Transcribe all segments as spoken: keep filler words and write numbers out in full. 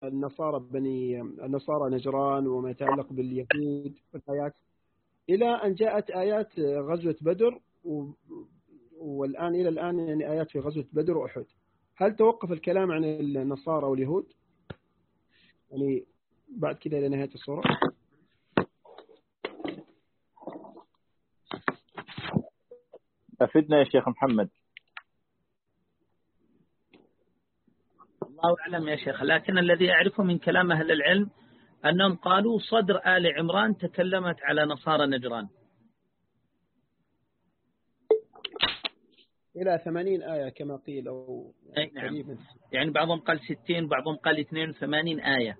النصارى بني النصارى نجران وما يتعلق باليهود والآيات، إلى أن جاءت آيات غزوة بدر، والآن إلى الآن يعني آيات في غزوة بدر وأحد. هل توقف الكلام عن النصارى واليهود يعني بعد كده إلى نهاية الصورة؟ أفدنا يا شيخ محمد. الله أعلم يا شيخ، لكن الذي أعرفه من كلام أهل العلم أنهم قالوا صدر آل عمران تكلمت على نصارى نجران إلى ثمانين آية كما قيل أو نعم. يعني بعضهم قال ستين، بعضهم قال اثنين وثمانين آية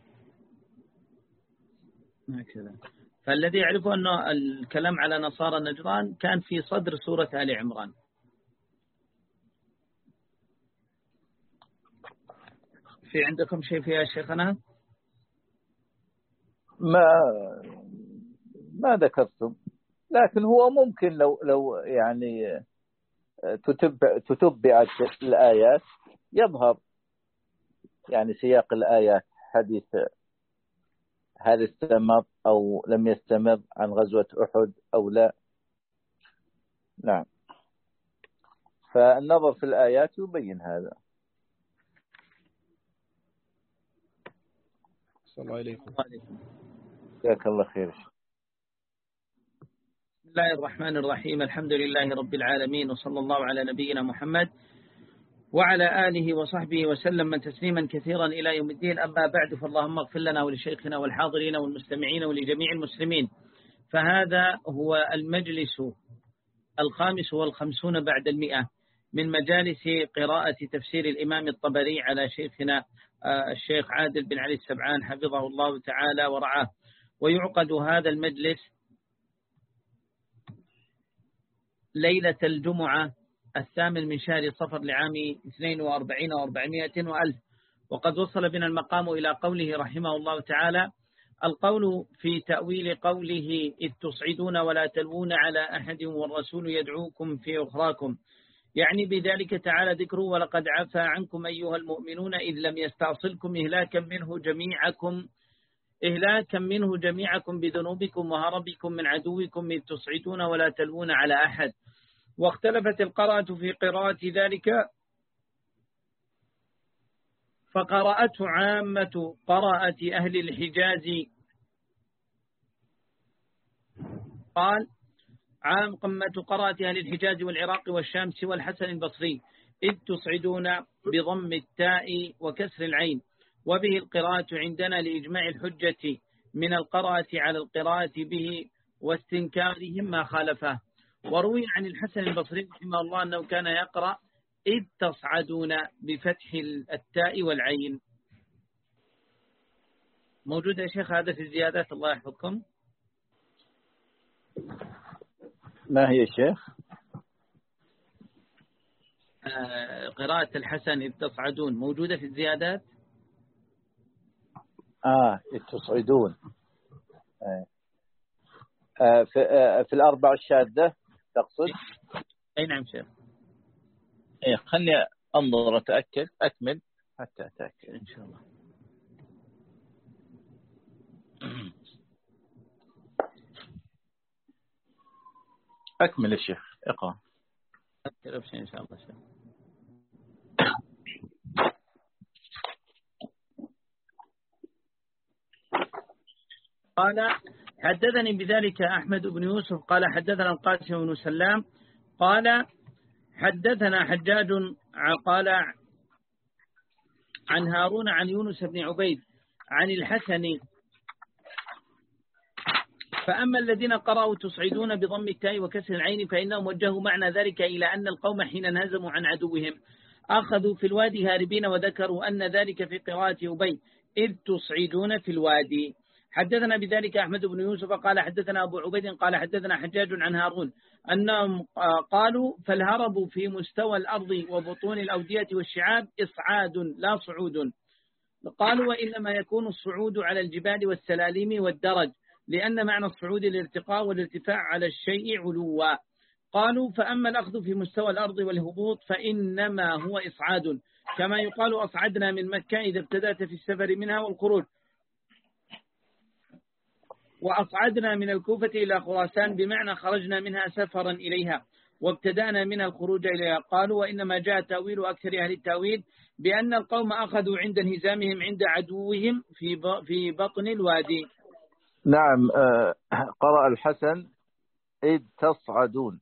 هكذا. فالذي يعرفه أنه الكلام على نصارى نجران كان في صدر سورة آل عمران. في عندكم شيء فيها شيخنا؟ ما ما ذكرتم، لكن هو ممكن لو لو يعني تتبع تتبعت الآيات يظهر يعني سياق الآيات حديث هل استمر أو لم يستمر عن غزوة أحد أو لا. نعم، فالنظر في الآيات يبين هذا. صلى الله عليكم. جزاك الله خير. بسم الله الرحمن الرحيم، الحمد لله رب العالمين، وصلى الله على نبينا محمد وعلى آله وصحبه وسلم من تسليما كثيرا إلى يوم الدين. أما بعد، فاللهم اغفر لنا ولشيخنا والحاضرين والمستمعين ولجميع المسلمين. فهذا هو المجلس الخامس والخمسون بعد المئة من مجالس قراءة تفسير الإمام الطبري على شيخنا الشيخ عادل بن علي السبعان حفظه الله تعالى ورعاه. ويعقد هذا المجلس ليلة الجمعة الثامن من شهر صفر لعام اثنين وأربعين وأربعمائة وألف. وقد وصل بنا المقام إلى قوله رحمه الله تعالى: القول في تأويل قوله إذ تصعدون ولا تلوون على أحد والرسول يدعوكم في أخراكم، يعني بذلك تعالى ذكره: ولقد عفا عنكم أيها المؤمنون إذ لم يستعصلكم إهلاكا منه جميعكم إهلاكا منه جميعكم بذنوبكم وهربكم من عدوكم إذ تصعدون ولا تلوون على أحد. واختلفت القراءة في قراءة ذلك، فقرأته عامة قراءة أهل الحجاز. قال: عام قمة قراءة أهل الحجاز والعراق والشام سوى الحسن البصري إذ تصعدون بضم التاء وكسر العين. وبه القراءة عندنا لإجماع الحجة من القراءة على القراءة به واستنكارهم ما خالفه. وروي عن الحسن البصري رحمه الله أنه كان يقرأ إذ تصعدون بفتح التاء والعين. موجود يا شيخ هذا في الزيادات؟ الله يحفظكم. ما هي شيخ؟ آه قراءة الحسن إذ تصعدون موجودة في الزيادات؟ آه إذ تصعدون آه في, آه في الأربع الشاذة تقصد؟ أي نعم شيخ. إيه خلني أنظر أتأكد أكمل حتى أتأكد إن شاء الله. أكمل الشيخ اقرأ. أكمل إن شاء الله شيخ. قال: حدثني بذلك أحمد بن يوسف قال حدثنا القاسم بن سلام قال حدثنا حجاج قال عن هارون عن يونس بن عبيد عن الحسن: فأما الذين قرأوا تصعدون بضم التاء وكسر العين فإنهم وجهوا معنى ذلك إلى أن القوم حين انهزموا عن عدوهم أخذوا في الوادي هاربين، وذكروا أن ذلك في قراءة أبي إذ تصعدون في الوادي. حدثنا بذلك أحمد بن يوسف قال حدثنا أبو عبيد قال حدثنا حجاج عن هارون أنهم قالوا: فالهرب في مستوى الأرض وبطون الأودية والشعاب إصعاد لا صعود. قالوا: وإنما يكون الصعود على الجبال والسلالم والدرج، لأن معنى الصعود الارتقاء والارتفاع على الشيء علوا. قالوا: فأما الأخذ في مستوى الأرض والهبوط فإنما هو إصعاد، كما يقال أصعدنا من مكة إذا ابتدأت في السفر منها والخروج. وأصعدنا من الكوفة إلى خراسان بمعنى خرجنا منها سفرا إليها وابتدأنا منها الخروج إليها. قالوا وإنما جاء تأويل أكثر أهل التأويل بأن القوم أخذوا عند انهزامهم عند عدوهم في في بطن الوادي. نعم. قرأ الحسن إذ تصعدون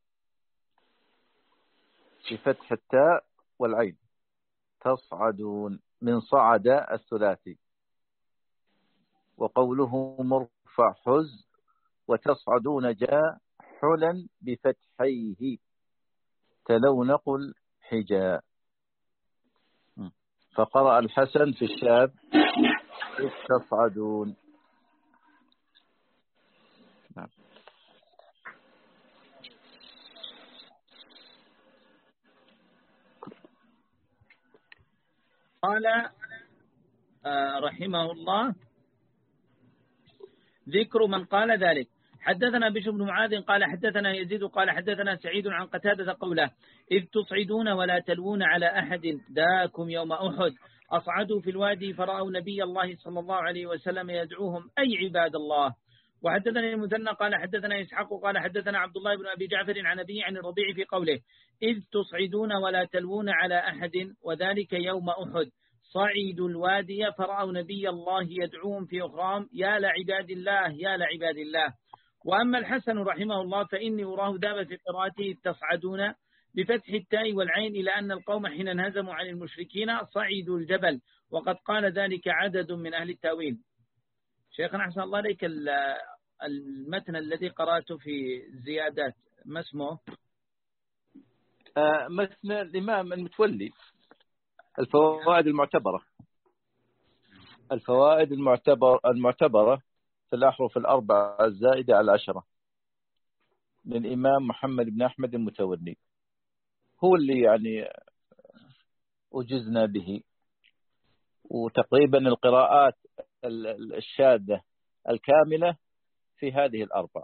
بفتح التاء والعين، تصعدون من صعد الثلاثي. وقوله مرفع حز وتصعدون جاء حلا بفتحيه تلو نقل حجاء. فقرأ الحسن في الشاب إذ تصعدون. نعم. قال رحمه الله ذكر من قال ذلك. حدثنا بشر بن معاذ قال حدثنا يزيد قال حدثنا سعيد عن قتادة قوله إذ تصعدون ولا تلوون على أحد داكم يوم أحد أصعدوا في الوادي فرأوا نبي الله صلى الله عليه وسلم يدعوهم أي عباد الله. وحدثنا المثنى قال حدثنا إسحاق قال حدثنا عبد الله بن أبي جعفر عن أبي عن الربيع في قوله إذ تصعدون ولا تلوون على أحد وذلك يوم أحد صعيدوا الوادي فرأوا نبي الله يدعوهم في أخراهم يا لعباد الله يا لعباد الله. وأما الحسن رحمه الله فإني أراه داب في قراءته تصعدون بفتح التاء والعين إلى أن القوم حين انهزموا عن المشركين صعيدوا الجبل، وقد قال ذلك عدد من أهل التأويل. شيخنا أحسن الله عليك، المتن الذي قرأته في زيادات ما اسمه؟ آه متن الإمام المتولي الفوائد المعتبرة الفوائد المعتبر المعتبرة في الأحرف الأربعة الزائدة على العشرة للإمام محمد بن أحمد المتولي، هو اللي يعني أجزنا به. وتقريبا القراءات الشاذة الكاملة في هذه الأربع.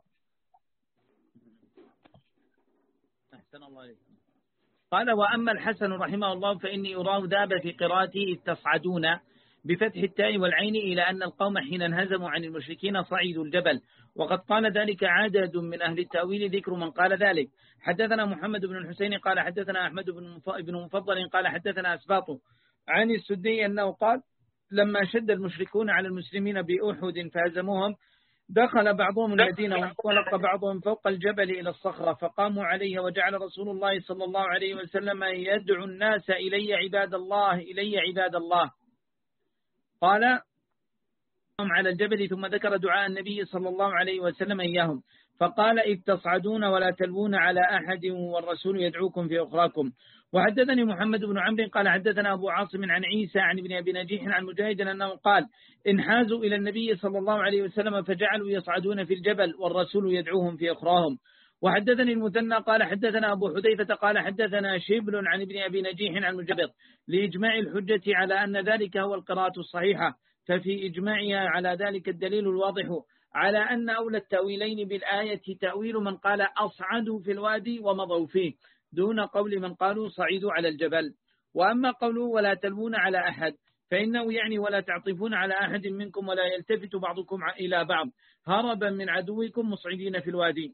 أحسن الله عليك. قال وأما الحسن رحمه الله فإني أراه ذاب في قراءته إذ تصعدون بفتح التاء والعين إلى أن القوم حين انهزموا عن المشركين صعيدوا الجبل، وقد قال ذلك عدد من أهل التأويل ذكر من قال ذلك. حدثنا محمد بن الحسين قال حدثنا أحمد بن مفضل قال حدثنا أسباط عن السدي أنه قال لما شد المشركون على المسلمين بأحد فهزموهم دخل بعضهم المدينة وانطلق بعضهم فوق الجبل إلى الصخرة فقاموا عليها وجعل رسول الله صلى الله عليه وسلم يدعو الناس إلي عباد الله إلي عباد الله. قال هم على الجبل ثم ذكر دعاء النبي صلى الله عليه وسلم إياهم فقال إذ تصعدون ولا تلوون على أحد والرسول يدعوكم في أخراكم. وحدثني محمد بن عمرو قال حدثنا أبو عاصم عن عيسى عن ابن أبي نجيح عن مجاهد أنه قال انحازوا إلى النبي صلى الله عليه وسلم فجعلوا يصعدون في الجبل والرسول يدعوهم في أخراهم. وحدثني المثنى قال حدثنا أبو حذيفة قال حدثنا شبل عن ابن أبي نجيح عن مجاهد لإجماع الحجة على أن ذلك هو القراءة الصحيحة، ففي إجماعها على ذلك الدليل الواضح على أن أولى التأويلين بالآية تأويل من قال أصعدوا في الوادي ومضوا فيه دون قول من قالوا صعيدوا على الجبل. وأما قوله ولا تلوون على أحد فإنه يعني ولا تعطفون على أحد منكم ولا يلتفت بعضكم إلى بعض هربا من عدوكم مصعدين في الوادي.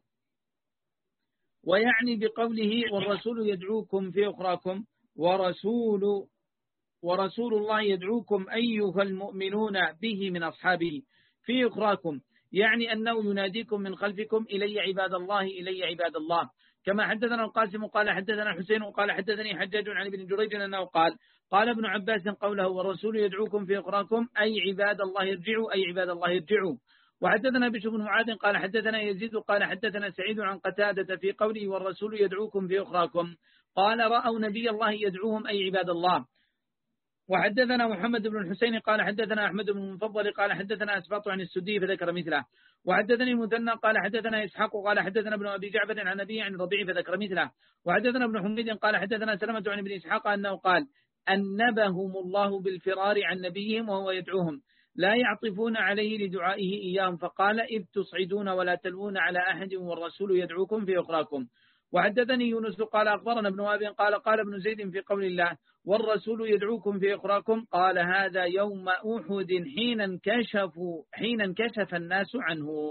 ويعني بقوله والرسول يدعوكم في أخراكم ورسول ورسول الله يدعوكم أيها المؤمنون به من أصحابه في أخراكم، يعني أنه يناديكم من خلفكم إلي عباد الله إلي عباد الله. كما حدثنا القاسم قال حدثنا حسين قال حدثني حجاج عن ابن جريج أنه قال قال ابن عباس قوله والرسول يدعوكم في أخراكم أي عباد الله ارجعوا أي عباد الله ارجعوا. وحدثنا بشر بن معاذ قال حدثنا يزيد قال حدثنا سعيد عن قتادة في قوله والرسول يدعوكم في أخراكم قال رأوا نبي الله يدعوهم أي عباد الله. وحدثنا محمد بن الحسين قال حدثنا أحمد بن المفضل قال حدثنا أسباط عن السدي فذكر مثله. وحدثني المثنى قال حدثنا إسحاق قال حدثنا ابن أبي جعفر عن أبي عن الربيع فذكر مثله. وحدثنا ابن حميد قال حدثنا سلمة عن ابن إسحاق أنه قال أنبهم الله بالفرار عن نبيهم وهو يدعوهم لا يعطفون عليه لدعائه إياهم فقال إذ تصعدون ولا تلوون على أحد والرسول يدعوكم في أخراكم. وحدثني يونس قال أخبرنا ابن وهب قال قال ابن زيد في قول الله والرسول يدعوكم في أخراكم. قال هذا يوم أحد حين انكشفوا حين انكشف الناس عنه.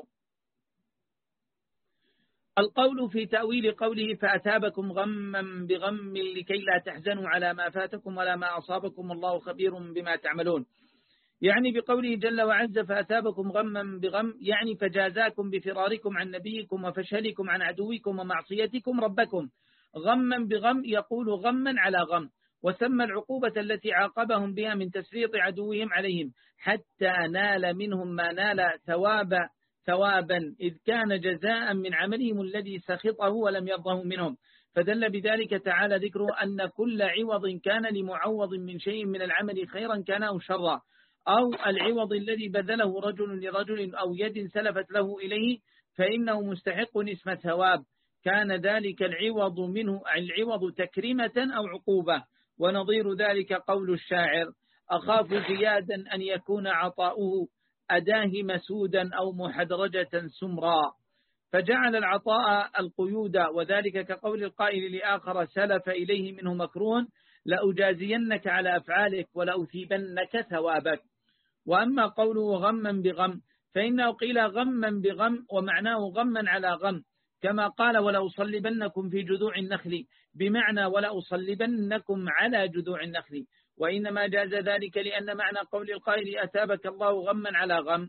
القول في تأويل قوله فأتابكم غما بغم لكي لا تحزنوا على ما فاتكم ولا ما أصابكم والله خبير بما تعملون. يعني بقوله جل وعز فأتابكم غما بغم، يعني فجازاكم بفراركم عن نبيكم وفشلكم عن عدوكم ومعصيتكم ربكم. غما بغم يقول غما على غم، وسمى العقوبة التي عاقبهم بها من تسليط عدوهم عليهم حتى نال منهم ما نال ثوابا ثوابا إذ كان جزاء من عملهم الذي سخطه ولم يرضه منهم. فدل بذلك تعالى ذكره أن كل عوض كان لمعوض من شيء من العمل خيرا كان أو شرا، أو العوض الذي بذله رجل لرجل أو يد سلفت له إليه فإنه مستحق اسم ثواب، كان ذلك العوض منه العوض تكريمة أو عقوبة. ونظير ذلك قول الشاعر أخاف زيادا أن يكون عطاؤه أداه مسودا أو محدرجة سمرا، فجعل العطاء القيود، وذلك كقول القائل لآخر سلف إليه منه مكروه لأجازينك على أفعالك ولأثيبنك ثوابك. وأما قوله غما بغم فإنه قيل غما بغم ومعناه غما على غم، كما قال ولأصلبنكم في جذوع النخل، بمعنى ولأصلبنكم على جذوع النخل. وإنما جاز ذلك لأن معنى قول القائل أتابك الله غما على غم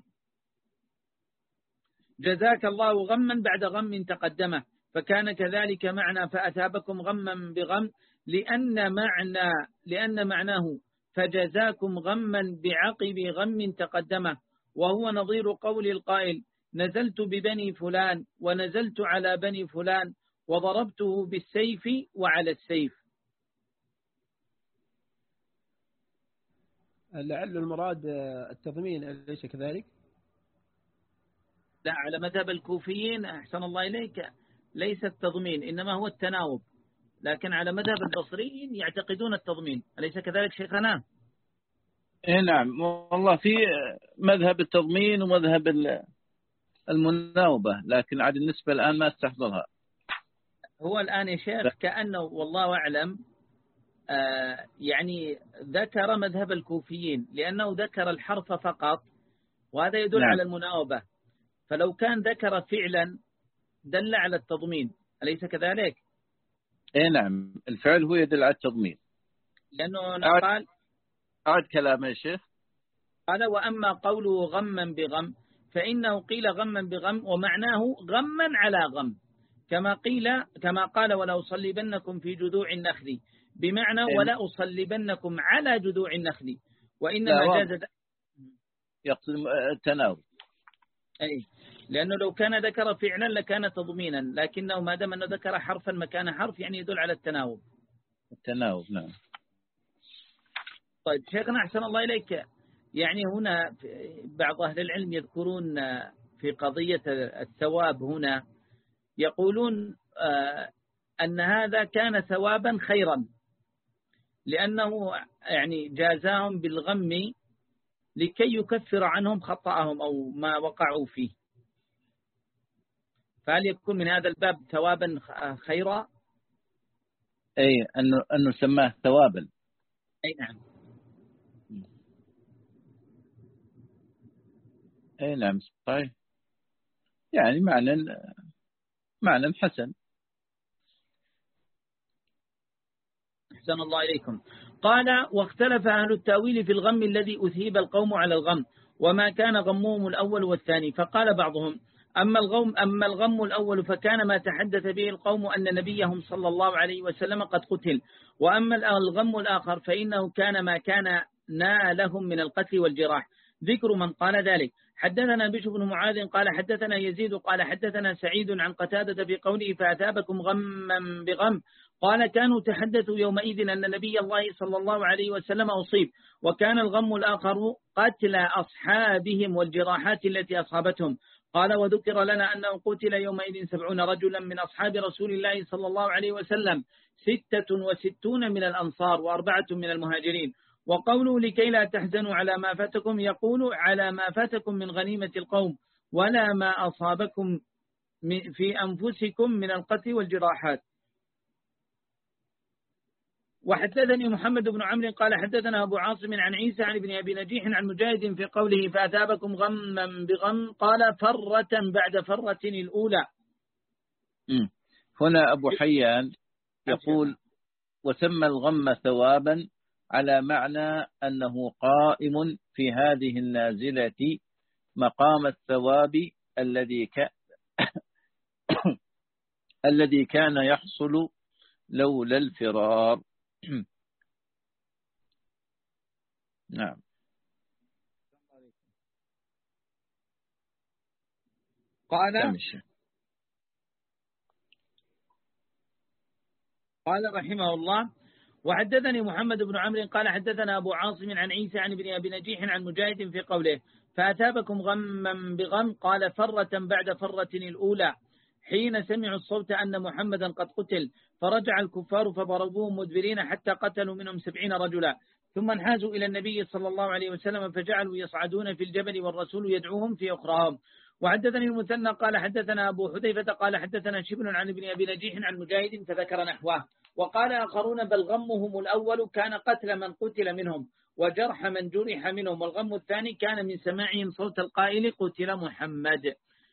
جزاك الله غما بعد غم تقدمه، فكان كذلك معنى فأتابكم غما بغم، لأن معنى لأن معناه فجزاكم غما بعقب غم تقدمه، وهو نظير قول القائل نزلت ببني فلان ونزلت على بني فلان وضربته بالسيف وعلى السيف. لعل المراد التضمين أليس كذلك؟ لا، على مذهب الكوفيين أحسن الله إليك ليس التضمين إنما هو التناوب، لكن على مذهب البصريين يعتقدون التضمين، أليس كذلك شيخنا؟ إيه نعم والله، في مذهب التضمين ومذهب المناوبة، لكن عاد النسبة الآن ما استحضرها. هو الآن يا شيخ كأنه والله أعلم آه يعني ذكر مذهب الكوفيين لأنه ذكر الحرف فقط، وهذا يدل نعم. على المناوبة، فلو كان ذكر فعلا دل على التضمين، أليس كذلك؟ إيه نعم، الفعل هو يدل على التضمين، لأنه أعد قال أعد كلام يا شيخ. قال وأما قوله غما بغم فإنه قيل غما بغم ومعناه غما على غم، كما قيل كما قال ولا أصلبنكم في جذوع النخل، بمعنى إيه؟ ولا أصلبنكم على جذوع النخل، وإنما جاز يقصد التناوب. أي، لأنه لو كان ذكر فعلا لكان تضمينا، لكنه ما دام أنه ذكر حرفا مكان حرف يعني يدل على التناوب. التناوب نعم. طيب شيخنا أحسن الله إليك، يعني هنا بعض أهل العلم يذكرون في قضية الثواب هنا يقولون أن هذا كان ثوابا خيرا، لأنه يعني جازاهم بالغم لكي يكفر عنهم خطأهم أو ما وقعوا فيه، فهل يكون من هذا الباب ثوابا خيرا؟ أي أنه أنه سماه ثوابا. أي نعم. أي نعم صحيح، يعني معنى معنى حسن. أحسن الله إليكم. قال واختلف أهل التأويل في الغم الذي أثيب القوم على الغم وما كان غمهم الأول والثاني، فقال بعضهم أما الغم, أما الغم الأول فكان ما تحدث به القوم أن نبيهم صلى الله عليه وسلم قد قتل، وأما الغم الآخر فإنه كان ما كان نالهم من القتل والجراح. ذكر من قال ذلك. حدثنا بشر بن معاذ قال حدثنا يزيد قال حدثنا سعيد عن قتادة في قوله فأثابكم غما بغم، قال كانوا تحدثوا يومئذ أن نبي الله صلى الله عليه وسلم أصيب، وكان الغم الآخر قتل أصحابهم والجراحات التي أصابتهم. قال وذكر لنا أنه قتل يومئذ سبعون رجلا من أصحاب رسول الله صلى الله عليه وسلم، ستة وستون من الأنصار وأربعة من المهاجرين. وقوله لكي لا تحزنوا على ما فاتكم يقول على ما فاتكم من غنيمة القوم ولا ما أصابكم في أنفسكم من القتل والجراحات. وحدثني محمد بن عمرو قال حدثنا أبو عاصم عن عيسى عن ابن أبي نجيح عن مجاهد في قوله فأثابكم غما بغم قال فرة بعد فرة الأولى. هنا أبو حيان يقول وسمى الغم ثوابا على معنى أنه قائم في هذه النازلة مقام الثواب الذي كان الذي كان يحصل لولا الفرار. نعم. قال قال رحمه الله وحدثني محمد بن عمرو قال حدثنا أبو عاصم عن عيسى عن ابن أبي نجيح عن مجاهد في قوله فأثابكم غما بغم قال فرة بعد فرة الأولى حين سمعوا الصوت أن محمدا قد قتل فرجع الكفار فضربوهم مدبرين حتى قتلوا منهم سبعين رجلا ثم انحازوا إلى النبي صلى الله عليه وسلم فجعلوا يصعدون في الجبل والرسول يدعوهم في أخراهم. وحدثني المثنى قال حدثنا أبو حذيفة قال حدثنا شبل عن ابن أبي نجيح عن مجاهد فذكر نحوه. وقال آخرون بل غمهم الأول كان قتل من قتل منهم وجرح من جرح منهم والغم الثاني كان من سماعهم صوت القائل قتل محمد.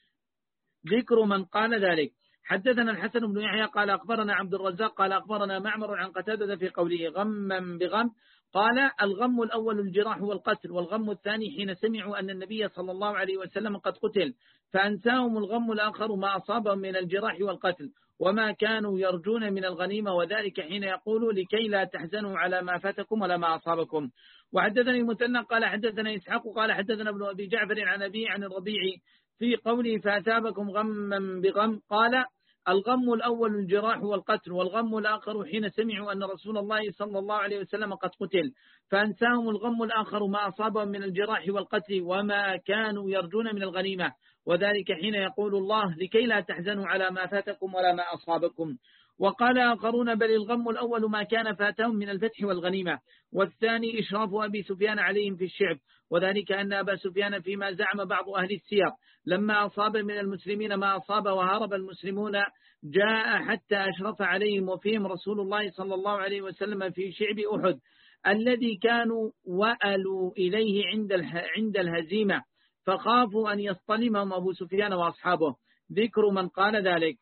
ذكر من قال ذلك. حدثنا الحسن بن يحيى قال أخبرنا عبد الرزاق قال أخبرنا معمر عن قتادة في قوله غما بغم قال الغم الأول الجراح والقتل والغم الثاني حين سمعوا أن النبي صلى الله عليه وسلم قد قتل فأنساهم الغم الآخر ما أصابهم من الجراح والقتل وما كانوا يرجون من الغنيمة وذلك حين يقول لكي لا تحزنوا على ما فاتكم ولا ما أصابكم. وحدثني المثنى قال حدثنا إسحاق قال حدثنا ابن أبي جعفر عن أبي عن الربيع في قوله فأثابكم غما بغم قال الغم الأول الجراح والقتل والغم الآخر حين سمعوا أن رسول الله صلى الله عليه وسلم قد قتل فأنساهم الغم الآخر ما أصابهم من الجراح والقتل وما كانوا يرجون من الغنيمة وذلك حين يقول الله لكي لا تحزنوا على ما فاتكم ولا ما أصابكم. وقال آخرون بل الغم الأول ما كان فاتهم من الفتح والغنيمة والثاني إشراف أبي سفيان عليهم في الشعب وذلك أن أبا سفيان فيما زعم بعض أهل السير لما أصاب من المسلمين ما أصاب وهرب المسلمون جاء حتى أشرف عليهم وفيهم رسول الله صلى الله عليه وسلم في شعب أحد الذي كانوا وألوا إليه عند عند الهزيمة فخافوا أن يصطلمهم أبو سفيان وأصحابه. ذكر من قال ذلك.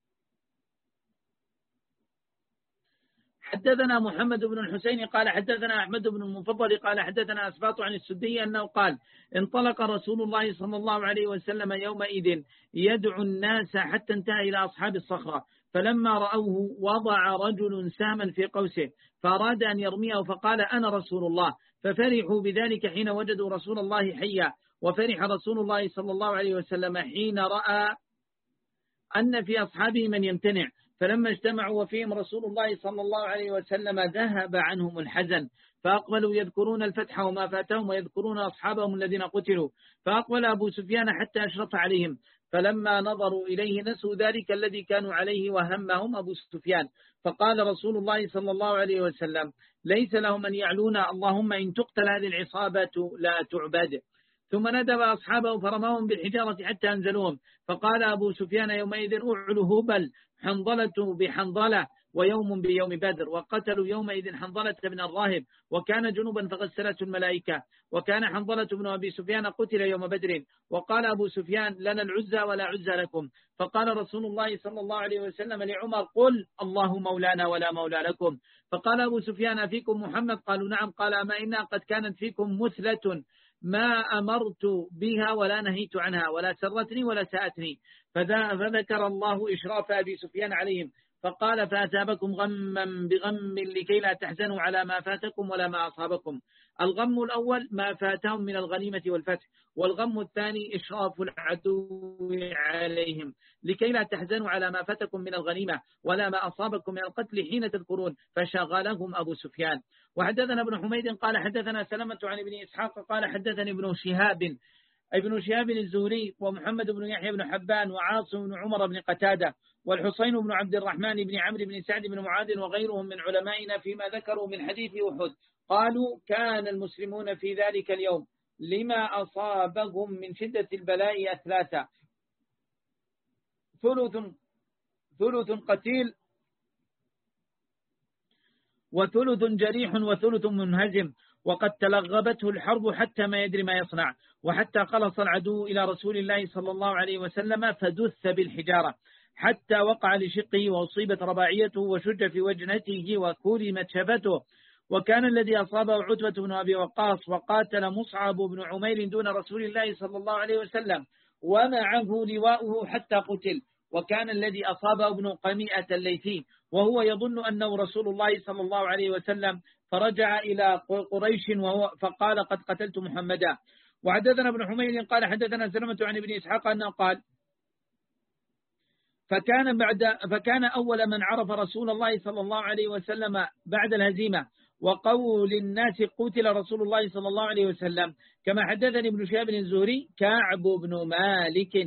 حدثنا محمد بن الحسين قال حدثنا أحمد بن المفضل قال حدثنا أسباط عن السدي أنه قال انطلق رسول الله صلى الله عليه وسلم يومئذ يدعو الناس حتى انتهى إلى أصحاب الصخرة فلما رأوه وضع رجل سهما في قوسه فأراد أن يرميه فقال أنا رسول الله ففرحوا بذلك حين وجدوا رسول الله حيا وفرح رسول الله صلى الله عليه وسلم حين رأى أن في أصحابه من يمتنع فلما اجتمعوا وفيهم رسول الله صلى الله عليه وسلم ذهب عنهم الحزن فأقبلوا يذكرون الفتح وما فاتهم ويذكرون أصحابهم الذين قتلوا فأقبل أبو سفيان حتى أشرف عليهم فلما نظروا إليه نسوا ذلك الذي كانوا عليه وهمهم أبو سفيان فقال رسول الله صلى الله عليه وسلم ليس لهم أن يعلون اللهم إن تقتل هذه العصابة لا تعبد. ثم ندب أصحابه فرماهم بالحجارة حتى أنزلوهم فقال أبو سفيان يومئذ أعلو هبل حنظلة بحنظلة ويوم بيوم بدر وقتلوا يومئذ حنظلة بن الراهب وكان جنوبا فغسلته الملائكة وكان حنظلة بن أبي سفيان قتل يوم بدر وقال أبو سفيان لنا العزى ولا عزى لكم فقال رسول الله صلى الله عليه وسلم لعمر قل الله مولانا ولا مولى لكم فقال أبو سفيان فيكم محمد قالوا نعم قال أما إنها قد كانت فيكم مثلة ما أمرت بها ولا نهيت عنها ولا سرتني ولا ساءتني فذكر الله إشراف أبي سفيان عليهم فقال فأثابكم غما بغم لكي لا تحزنوا على ما فاتكم ولا ما أصابكم. الغم الأول ما فاتهم من الغنيمة والفتح والغم الثاني إشراف العدو عليهم لكي لا تحزنوا على ما فاتكم من الغنيمة ولا ما أصابكم من القتل حين تذكرون فشغلهم أبو سفيان. وحدثنا ابن حميد قال حدثنا سلمة عن ابن إسحاق قال حدثني ابن شهاب ابن شهاب الزهري ومحمد بن يحيى بن حبان وعاصم بن عمر بن قتادة والحسين بن عبد الرحمن بن عمرو بن سعد بن معاذ وغيرهم من علمائنا فيما ذكروا من حديث أحد قالوا كان المسلمون في ذلك اليوم لما أصابهم من شدة البلاء أثلاثة ثلث ثلث قتيل وثلث جريح وثلث منهزم، وقد تلغبته الحرب حتى ما يدري ما يصنع، وحتى خلص العدو إلى رسول الله صلى الله عليه وسلم فدث بالحجارة حتى وقع لشقه وأصيبت رباعيته وشج في وجنته وكرمت شفته. وكان الذي أصابه عتبة بن أبي وقاص وقاتل مصعب بن عمير دون رسول الله صلى الله عليه وسلم ومعه لواؤه حتى قتل. وكان الذي أصابه ابن قميئة الليثي وهو يظن أنه رسول الله صلى الله عليه وسلم فرجع إلى قريش وهو فقال قد قتلت محمدا. وحدثنا ابن حميد قال حدثنا سلمة عن ابن إسحاق أنه قال فكان بعد فكان أول من عرف رسول الله صلى الله عليه وسلم بعد الهزيمة وقول الناس قتل رسول الله صلى الله عليه وسلم، كما حدثني ابن شهاب الزهري كعب بن مالك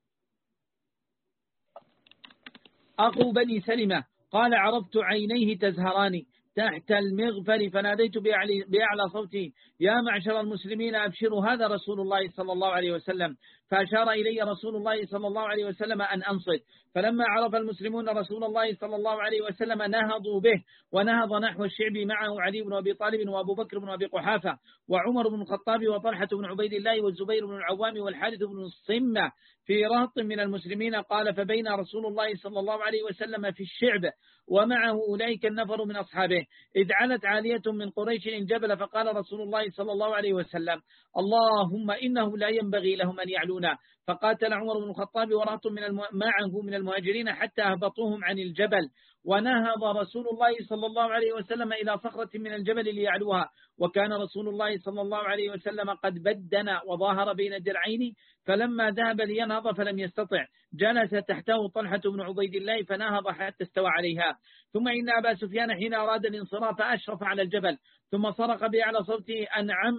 أخو بني سلمة قال عرفت عينيه تزهران تحت المغفر فناديت بأعلى, بأعلى صوتي يا معشر المسلمين أبشروا هذا رسول الله صلى الله عليه وسلم، فأشار إلي رسول الله صلى الله عليه وسلم أن أنصت. فلما عرف المسلمون رسول الله صلى الله عليه وسلم نهضوا به، ونهض نحو الشعب معه علي بن أبي طالب وأبو بكر بن أبي قحافة وعمر بن الخطاب وطلحة بن عبيد الله والزبير بن العوام والحارث بن الصمة في رهط من المسلمين. قال فبين رسول الله صلى الله عليه وسلم في الشعب ومعه أولئك النفر من أصحابه إذ علت عالية من قريش الجبل، فقال رسول الله صلى الله عليه وسلم اللهم إنه لا ينبغي لهم أن يعلونا. فقاتل عمر بن الخطاب ورهط من الم... معه من المهاجرين حتى أهبطوهم عن الجبل، ونهض رسول الله صلى الله عليه وسلم إلى صخرة من الجبل ليعلوها. وكان رسول الله صلى الله عليه وسلم قد بدن وظاهر بين الدرعين، فلما ذهب لينهض فلم يستطع جلس تحته طلحة بن عبيد الله فنهض حتى استوى عليها. ثم إن أبا سفيان حين أراد الانصراف أشرف على الجبل ثم صرخ بأعلى صوته أنعم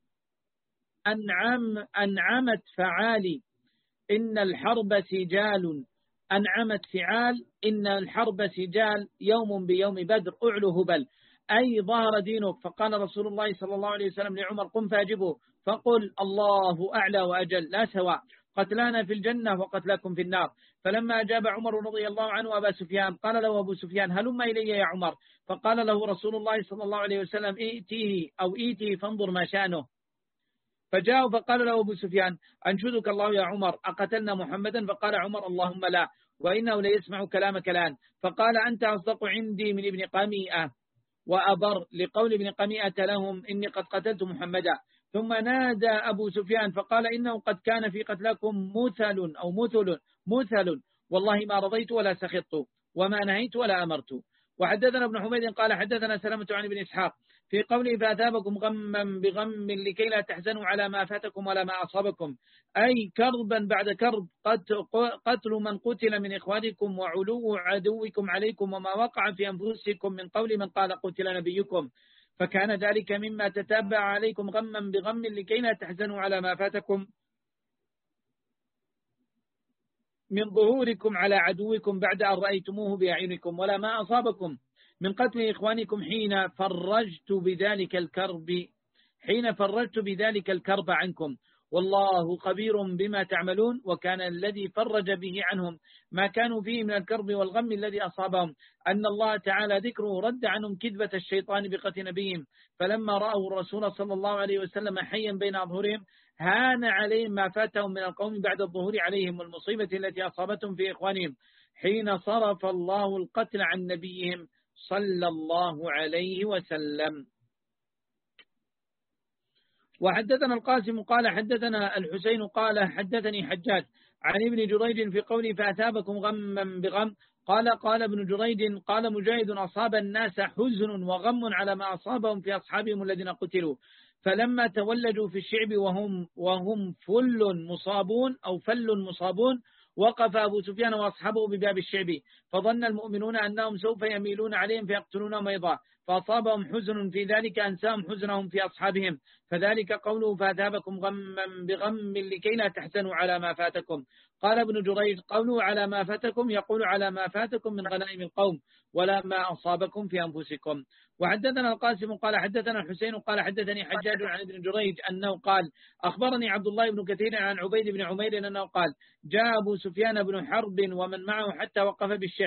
أنعم أنعمت فعالي إن الحرب سجال أنعمت فعال إن الحرب سجال يوم بيوم بدر أعلو هبل أي ظهر دينك. فقال رسول الله صلى الله عليه وسلم لعمر قم فاجبه فقل الله أعلى وأجل لا سواء قتلانا في الجنة وقتلاكم في النار. فلما أجاب عمر رضي الله عنه أبا سفيان قال له أبو سفيان هلم إلي يا عمر، فقال له رسول الله صلى الله عليه وسلم ائتيه أو ائتيه فانظر ما شأنه. فجاء فقال له أبو سفيان أنشدك الله يا عمر أقتلنا محمدا؟ فقال عمر اللهم لا وإنه ليسمع كلامك الآن. فقال أنت أصدق عندي من ابن قميئة وأبر لقول ابن قميئة لهم إني قد قتلت محمدا. ثم نادى أبو سفيان فقال إنه قد كان في قتلكم مثل أو مثل مثل والله ما رضيت ولا سخطت وما نهيت ولا أمرت. وحدثنا ابن حميد قال حدثنا سلمة عن ابن إسحاق في قوله فأثابكم غما بغم لكي لا تحزنوا على ما فاتكم ولا ما أصابكم، أي كربا بعد كرب قتل من قتل من إخوانكم وعلو عدوكم عليكم وما وقع في أنفسكم من قول من قال قتل نبيكم، فكان ذلك مما تتابع عليكم غما بغم لكي لا تحزنوا على ما فاتكم من ظهوركم على عدوكم بعد أن رأيتموه بأعينكم ولا ما أصابكم من قتل إخوانكم حين فرجت بذلك الكرب حين فرجت بذلك الكرب عنكم والله خبير بما تعملون. وكان الذي فرج به عنهم ما كانوا فيه من الكرب والغم الذي أصابهم أن الله تعالى ذكره رد عنهم كذبة الشيطان بقتل نبيهم، فلما رأوا الرسول صلى الله عليه وسلم حيا بين أظهرهم هان عليهم ما فاتهم من القوم بعد الظهور عليهم والمصيبة التي أصابتهم في إخوانهم حين صرف الله القتل عن نبيهم صلى الله عليه وسلم. وحدثنا القاسم قال حدثنا الحسين قال حدثني حجاج عن ابن جريج في قوله فأثابكم غما بغم قال قال ابن جريج قال مجاهد أصاب الناس حزن وغم على ما أصابهم في أصحابهم الذين قتلوا، فلما تولجوا في الشعب وهم وهم فل مصابون أو فل مصابون وقف أبو سفيان وأصحابه بباب الشعب، فظن المؤمنون أنهم سوف يميلون عليهم فيقتلونهم أيضا، فأصابهم حزن في ذلك أنساهم حزنهم في أصحابهم، فذلك قوله فأثابكم غما بغم لكي لا تحزنوا على ما فاتكم. قال ابن جريج قوله على ما فاتكم يقول على ما فاتكم من غنائم القوم ولا ما أصابكم في أنفسكم. وحدثنا القاسم قال حدثنا الحسين قال حدثني حجاج عن ابن جريج أنه قال أخبرني عبد الله بن كثير عن عبيد بن عمير أنه قال جاء أبو سفيان بن حرب ومن معه حتى وقف بالشعب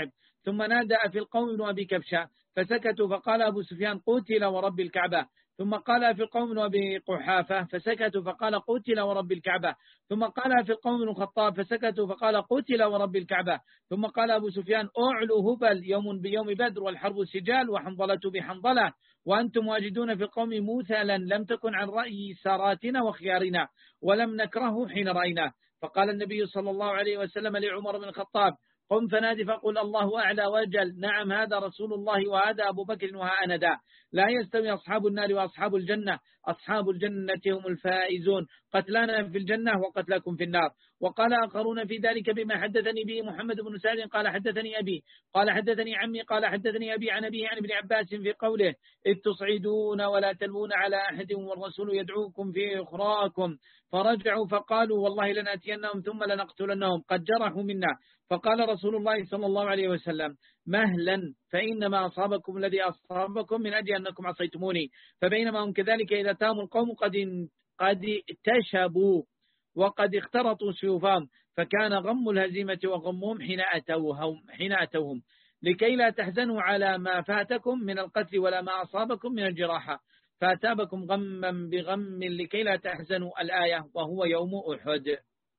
ثم نادى في القوم ابن أبي كبشة فسكتوا، فقال أبو سفيان قتل ورب الكعبة. ثم قال في القوم ابن أبي قحافة فسكتوا، فقال قتل ورب الكعبة. ثم قال في القوم ابن الخطاب فسكتوا، فقال قتل ورب الكعبة. ثم قال أبو سفيان أعلو هبل يوم بيوم بدر والحرب سجال وحنظلة بحنظلة، وأنتم واجدون في القوم موثلا لم تكن عن رأي ساراتنا وخيارنا ولم نكرهه حين رأيناه. فقال النبي صلى الله عليه وسلم لعمر بن الخطاب قم فنادي فقل الله أعلى وجل نعم هذا رسول الله وهذا أبو بكر وها أنا دا، لا يستوي أصحاب النار وأصحاب الجنة، أصحاب الجنة هم الفائزون، قتلانا في الجنة وقتلكم في النار. وقال آخرون في ذلك بما حدثني به محمد بن سعد قال حدثني أبي قال حدثني عمي قال حدثني أبي عن أبيه عن ابن عباس في قوله إذ تصعدون ولا تلوون على أحد والرسول يدعوكم في أخراكم، فرجعوا فقالوا والله لنأتينهم ثم لنقتلنهم قد جرحوا منا. فقال رسول الله صلى الله عليه وسلم مهلا فإنما أصابكم الذي أصابكم من أجل أنكم عصيتموني. فبينما هم كذلك إذا تام القوم قد قد اكتشبوا وقد اخترطوا سيوفهم، فكان غم الهزيمة وغمهم حين أتوهم حين أتوهم لكي لا تحزنوا على ما فاتكم من القتل ولا ما أصابكم من الجراحة، فأتابكم غما بغم لكي لا تحزنوا الآية وهو يوم أحد.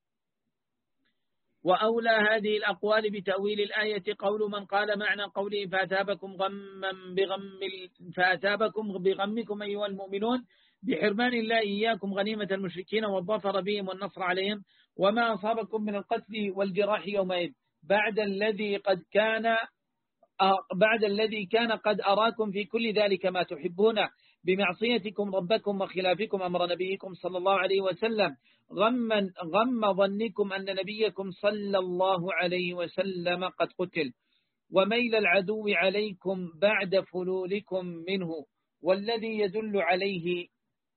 وأولى هذه الأقوال بتأويل الآية قول من قال معنى قوله فأتابكم غما بغم فأتابكم بغمكم أيها المؤمنون بحرمان الله إياكم غنيمة المشركين والظفر بهم والنصر عليهم وما أصابكم من القتل والجراح يومئذ بعد الذي قد كان بعد الذي كان قد أراكم في كل ذلك ما تحبون بمعصيتكم ربكم وخلافكم أمر نبيكم صلى الله عليه وسلم غما غم ظنكم أن نبيكم صلى الله عليه وسلم قد قتل وميل العدو عليكم بعد فلولكم منه، والذي يدل عليه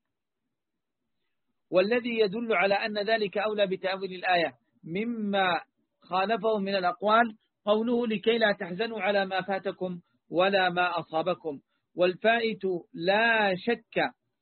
والذي يدل على أن ذلك أولى بتأويل الآية مما خالفه من الأقوال قوله لكي لا تحزنوا على ما فاتكم ولا ما أصابكم. والفائت لا شك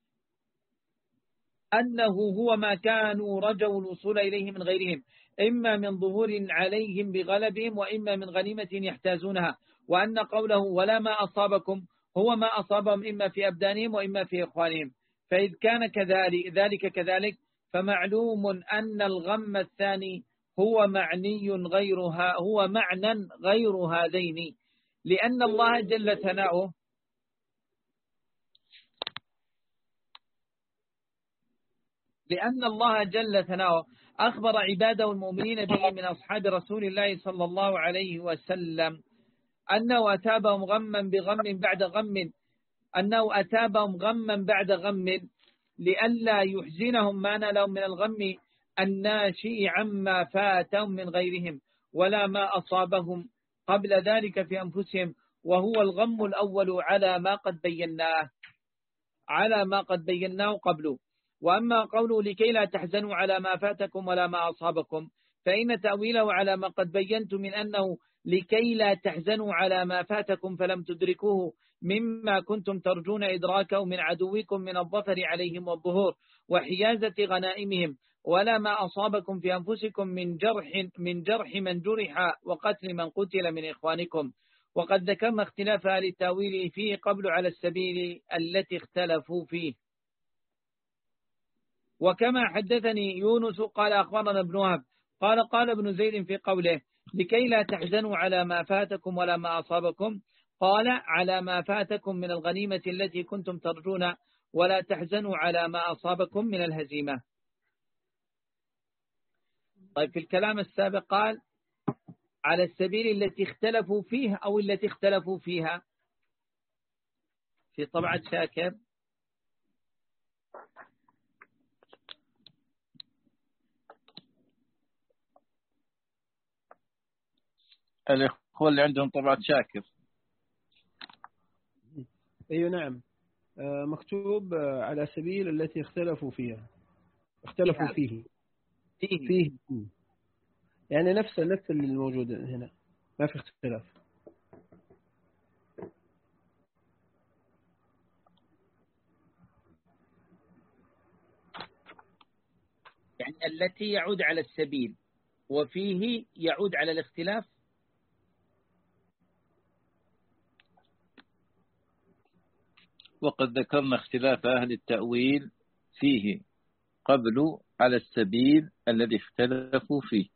أنه هو ما كانوا رجوا الوصول إليه من غيرهم، إما من ظهور عليهم بغلبهم وإما من غنيمة يحتازونها، وأن قوله ولا ما أصابكم هو ما أصابهم إما في أبدانهم وإما في إخوانهم. فإذ كان كذلك ذلك كذلك فمعلوم أن الغم الثاني هو معني غيرها هو معنى غير هذين، لأن الله جل ثناؤه لأن الله جل ثناؤه أخبر عباده المؤمنين به من أصحاب رسول الله صلى الله عليه وسلم أنه أتابهم غما بغم بعد غم أنه أتابهم غما بعد غم لئلا يحزنهم ما نالهم من الغم الناشئ عما فاتهم من غيرهم ولا ما أصابهم قبل ذلك في أنفسهم، وهو الغم الأول على ما قد بيناه على ما قد بيناه قبله. وأما قوله لكي لا تحزنوا على ما فاتكم ولا ما أصابكم فإن تأويله على ما قد بينت من أنه لكي لا تحزنوا على ما فاتكم فلم تدركوه مما كنتم ترجون إدراكه من عدوكم من الظفر عليهم والظهور وحيازة غنائمهم، ولا ما أصابكم في أنفسكم من جرح من جرح من جرح وقتل من قتل من إخوانكم. وقد ذكرنا اختلاف أهل التأويل فيه قبل على السبيل التي اختلفوا فيه. وكما حدثني يونس قال أخبرنا ابن وهب قال قال ابن زيد في قوله لكي لا تحزنوا على ما فاتكم ولا ما أصابكم قال على ما فاتكم من الغنيمة التي كنتم ترجون ولا تحزنوا على ما أصابكم من الهزيمة. طيب في الكلام السابق قال على السبيل التي اختلفوا فيها أو التي اختلفوا فيها في طبعة شاكر. الإخوة اللي عندهم طبعة شاكر. أيوة نعم مكتوب على سبيل التي اختلفوا فيها اختلفوا فيه فيه, فيه. فيه. يعني نفس نفس اللي الموجود هنا ما في اختلاف. يعني التي يعود على السبيل وفيه يعود على الاختلاف. وقد ذكرنا اختلاف أهل التأويل فيه قبل على السبيل الذي اختلفوا فيه.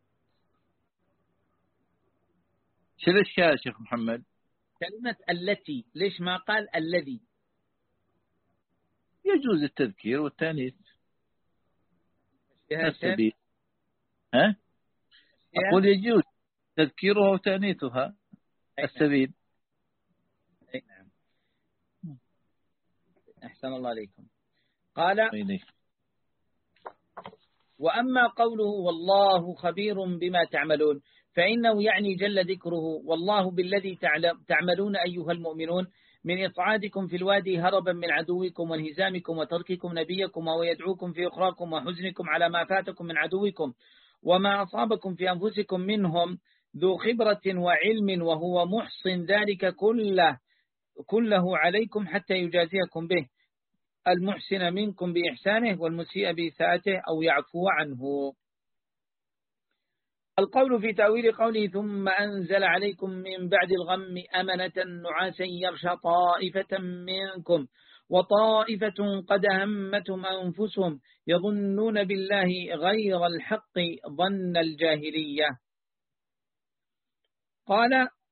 شو الاشكال يا شيخ محمد؟ كلمة التي ليش ما قال الذي؟ يجوز التذكير والتانيث. السبيل ها؟ أقول يجوز تذكيرها وتانيثها السبيل. نعم. أحسن الله عليكم. قال وأما قوله والله خبير بما تعملون فإنه يعني جل ذكره والله بالذي تعملون أيها المؤمنون من إصعادكم في الوادي هربا من عدوكم وانهزامكم وترككم نبيكم ويدعوكم في أخراكم وحزنكم على ما فاتكم من عدوكم وما أصابكم في أنفسكم منهم ذو خبرة وعلم وهو محصن ذلك كله كله عليكم حتى يجازيكم به المحسن منكم بإحسانه والمسيء بإساءته أو يعفو عنه. القول في تأويل قوله ثم أنزل عليكم من بعد الغم أمنة نعاسا يغشى طائفة منكم وطائفة قد همتهم أنفسهم يظنون بالله غير الحق ظن الجاهلية. قال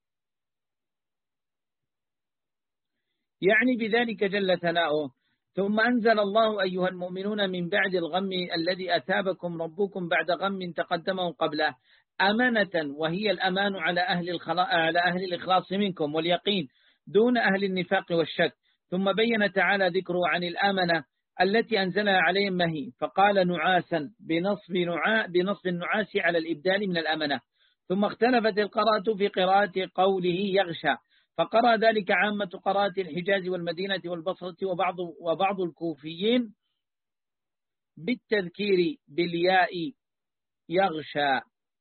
يعني بذلك جل ثناؤه ثم أنزل الله أيها المؤمنون من بعد الغم الذي أثابكم ربكم بعد غم تقدمه قبله أمانة وهي الأمان على أهل الخلا... على أهل الإخلاص منكم واليقين دون أهل النفاق والشك. ثم بين تعالى ذكره عن الآمنة التي أنزلها عليهم ما هي فقال نعاسا بنصب نعاء بنصب النعاس على الإبدال من الأمانة. ثم اختلفت القراءة في قراءة قوله يغشى فقرأ ذلك عامة قراءة الحجاز والمدينة والبصرة وبعض وبعض الكوفيين بالتذكير بالياء يغشى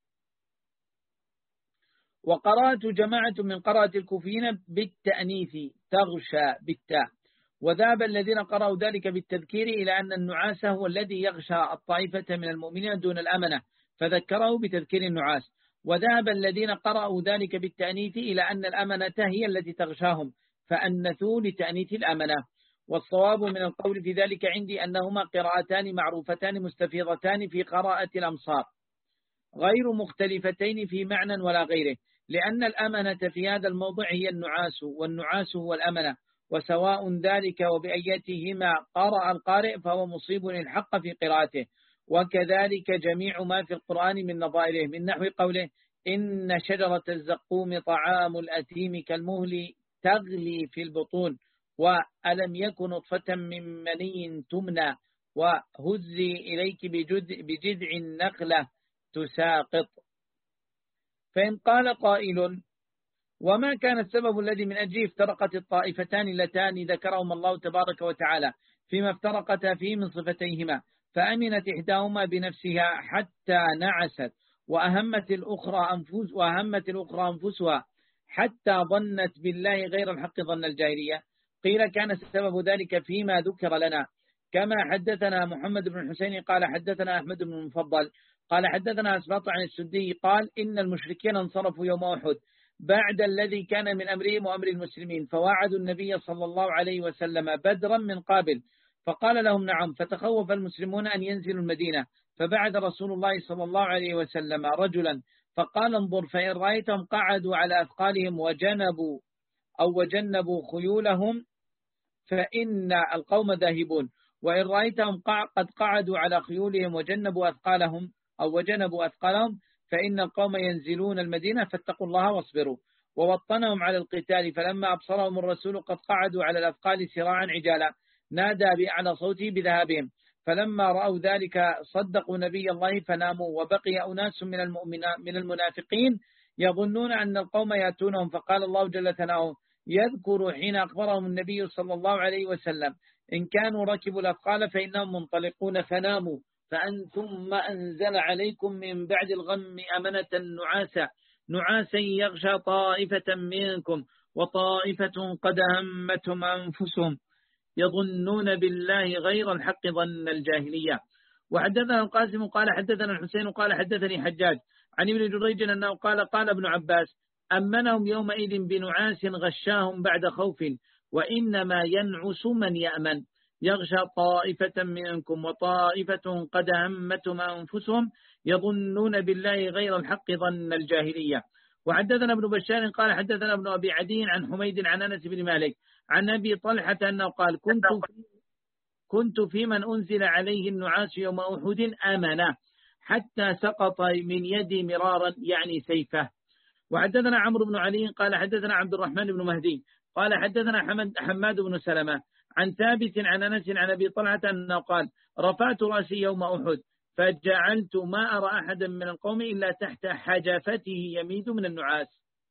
وقراءة جماعة من قراءة الكوفيين بالتأنيث تغشى بالتاء. وذهب الذين قرأوا ذلك بالتذكير إلى أن النعاس هو الذي يغشى الطائفة من المؤمنين دون الأمنة فذكره بتذكير النعاس. وذهب الذين قرأوا ذلك بالتأنيث إلى أن الأمنة هي التي تغشاهم فأنثوا لتأنيث الأمنة. والصواب من القول في ذلك عندي أنهما قراءتان معروفتان مستفيضتان في قراءة الأمصار غير مختلفتين في معنى ولا غيره لأن الأمنة في هذا الموضع هي النعاس والنعاس هو الأمنة وسواء ذلك وبأيتهما قرأ القارئ فهو مصيب الحق في قراءته. وكذلك جميع ما في القرآن من نظائره من نحو قوله إن شجرة الزقوم طعام الأثيم كالمهل تغلي في البطون وألم يكن نطفة من مني تمنى وهزي إليك بجذع النخلة تساقط. فإن قال قائل وما كان السبب الذي من أجله افترقت الطائفتان اللتان ذكرهما الله تبارك وتعالى فيما افترقتا فيه من صفتيهما فأمنت إحداهما بنفسها حتى نعست وأهمت الأخرى أنفس وأهمت الأخرى أنفسها حتى ظنت بالله غير الحق ظن الجاهلية. قيل كان سبب ذلك فيما ذكر لنا كما حدثنا محمد بن الحسين قال حدثنا أحمد بن المفضل قال حدثنا أسباط عن السدي قال إن المشركين انصرفوا يوم أحد بعد الذي كان من أمرهم وأمر المسلمين فواعدوا النبي صلى الله عليه وسلم بدرا من قابل فقال لهم نعم فتخوف المسلمون أن ينزلوا المدينة فبعث رسول الله صلى الله عليه وسلم رجلا فقال انظر فإن رأيتهم قعدوا على أثقالهم وجنبوا أو وجنبوا خيولهم فإن القوم ذاهبون وإن رأيتهم قد قعدوا على خيولهم وجنبوا أثقالهم أو وجنبوا أثقالهم فإن القوم ينزلون المدينة فاتقوا الله واصبروا. ووطنهم على القتال فلما أبصرهم الرسول قد قعدوا على الأثقال سراعا عجالا نادى بأعلى صوته بذهابهم فلما رأوا ذلك صدقوا نبي الله فناموا وبقي أناس من من المنافقين يظنون أن القوم يأتونهم فقال الله جل ثناؤه يذكر حين أخبرهم النبي صلى الله عليه وسلم إن كانوا ركبوا الأثقال فإنهم منطلقون فناموا فأنتم ما أنزل عليكم من بعد الغم أمنة نعاسا نعاسا يغشى طائفة منكم وطائفة قد همتهم أنفسهم يظنون بالله غير الحق ظن الجاهلية. وحدثنا القاسم قال حدثنا الحسين قال حدثني حجاج عن ابن جريج أنه قال قال ابن عباس أمنهم يومئذ بنعاس غشاهم بعد خوف وإنما ينعس من يأمن يغشى طائفة منكم وطائفة قد همتهم أنفسهم يظنون بالله غير الحق ظن الجاهلية. وحدثنا ابن بشار قال حدثنا ابن أبي عدي عن حميد عن أنس بن مالك عن أبي طلحة أنه قال كنت في كنت في من أنزل عليه النعاس يوم أحد أمنة حتى سقط من يدي مرارا يعني سيفه. وحدثنا عمرو بن علي قال حدثنا عبد الرحمن بن مهدي قال حدثنا حمد حماد بن سلمة عن ثابت عن أنس عن أبي طلحة أنه قال رفعت رأسي يوم أحد فجعلت ما أرى أحدا من القوم إلا تحت حجافته يميد من النعاس.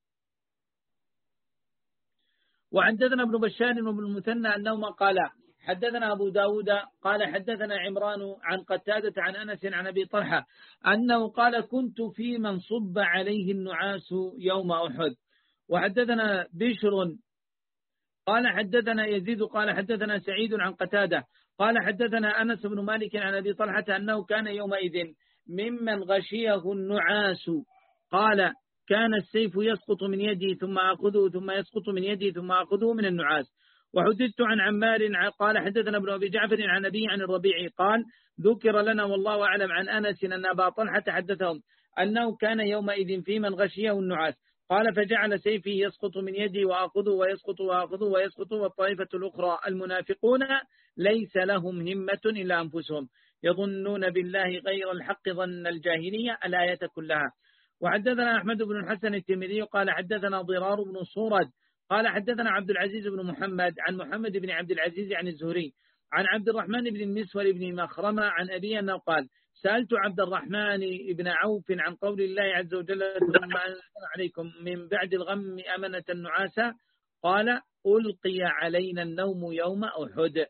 وحدثنا ابن بشار وابن المثنى أنهما قال حدثنا أبو داود قال حدثنا عمران عن قتادة عن أنس عن أبي طلحة أنه قال كنت في من صب عليه النعاس يوم أحد. وحدثنا بشر قال حدثنا يزيد قال حدثنا سعيد عن قتادة قال حدثنا أنس بن مالك عن أبي طلحة أنه كان يومئذ ممن غشيه النعاس قال كان السيف يسقط من يدي ثم أخذه ثم يسقط من يدي ثم أخذه من النعاس. وحدثت عن عمار قال حدثنا ابن أبي جعفر عن أبي عن الربيع قال ذكر لنا والله أعلم عن أنس أن أبا طلحة حدثهم أنه كان يومئذ في من غشيه النعاس قال فجعل سيفي يسقط من يدي وأخذه ويسقط وأخذه ويسقط والطائفة الأخرى المنافقون ليس لهم همة إلا أنفسهم يظنون بالله غير الحق ظن الجاهلية الآية كلها. وحدثنا أحمد بن الحسن الترمذي قال حدثنا ضرار بن صورد قال حدثنا عبد العزيز بن محمد عن محمد بن عبد العزيز عن الزهري عن عبد الرحمن بن المسور بن مخرمة عن أبي أنه قال سألت عبد الرحمن بن عوف عن قول الله عز وجل ثم أنزل عليكم من بعد الغم أمنة النعاسة قال ألقي علينا النوم يوم أحد.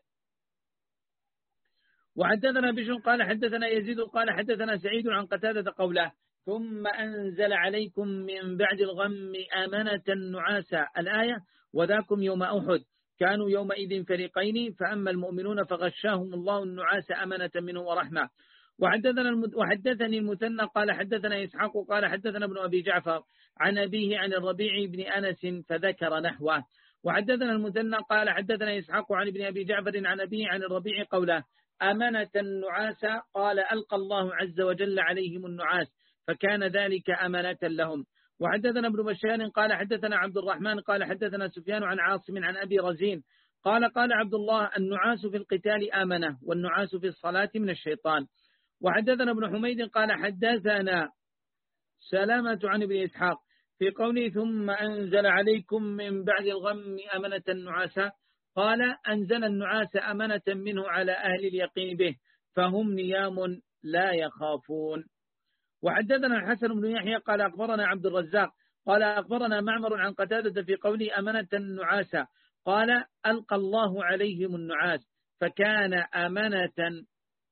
وحدثنا بشر قال حدثنا يزيد قال حدثنا سعيد عن قتادة قوله ثم أنزل عليكم من بعد الغم أمنة النعاسة الآية وذاكم يوم أحد كانوا يومئذ فريقين فأما المؤمنون فغشاهم الله النعاس أمنة منه ورحمة. وحدثنا المد... وحدثني المثنى قال حدثنا إسحاق قال حدثنا ابن أبي جعفر عن أبيه عن الربيع بن أنس فذكر نحوه. وحدثنا المثنى قال حدثنا إسحاق عن ابن أبي جعفر عن أبيه عن الربيع قوله أمنة النعاس قال ألقى الله عز وجل عليهم النعاس فكان ذلك أمنة لهم. وحدثنا ابن بشار قال حدثنا عبد الرحمن قال حدثنا سفيان عن عاصم عن أبي رزين قال قال عبد الله النعاس في القتال آمنة والنعاس في الصلاة من الشيطان. وحدثنا ابن حميد قال حدثنا سلامة عن ابن إسحاق في قوله ثم أنزل عليكم من بعد الغم أمنة النعاسة قال أنزل النعاس أمنة منه على أهل اليقين به فهم نيام لا يخافون. وحدثنا الحسن بن يحيى قال أخبرنا عبد الرزاق قال أخبرنا معمر عن قتادة في قوله أمنة النعاسة قال ألقى الله عليهم النعاس فكان أمنة